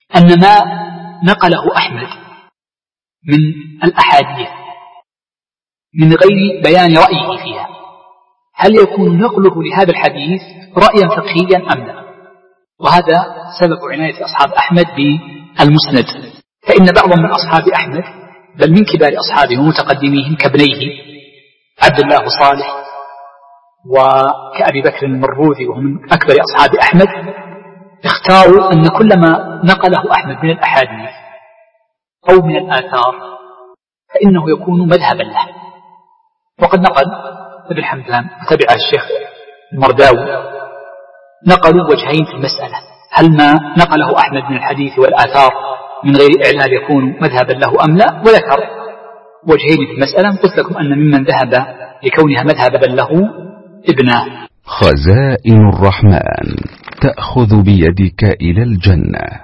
أن ما نقله أحمد من الأحاديث من غير بيان رأيه فيها، هل يكون نقله لهذا الحديث رأيا فقهيا أم لا؟ وهذا سبب عناية أصحاب أحمد بالمسند، فإن بعضا من أصحاب أحمد بل من كبار أصحابه ومتقدميهم كابنيه عبد الله صالح وكأبي بكر المروذي وهم من أكبر أصحاب أحمد، اختاروا أن كل ما نقله أحمد من الأحاديث أو من الآثار فإنه يكون مذهبا له. وقد نقل ابن حمدان وتبع الشيخ المرداوي نقلوا وجهين في المسألة، هل ما نقله أحمد من الحديث والآثار من غير إعلال يكون مذهبا له أم لا، وذكر وجهين في المسألة. قلت لكم أن ممن ذهب لكونها مذهبا له ابناه. خزائن الرحمن تأخذ بيدك إلى الجنة.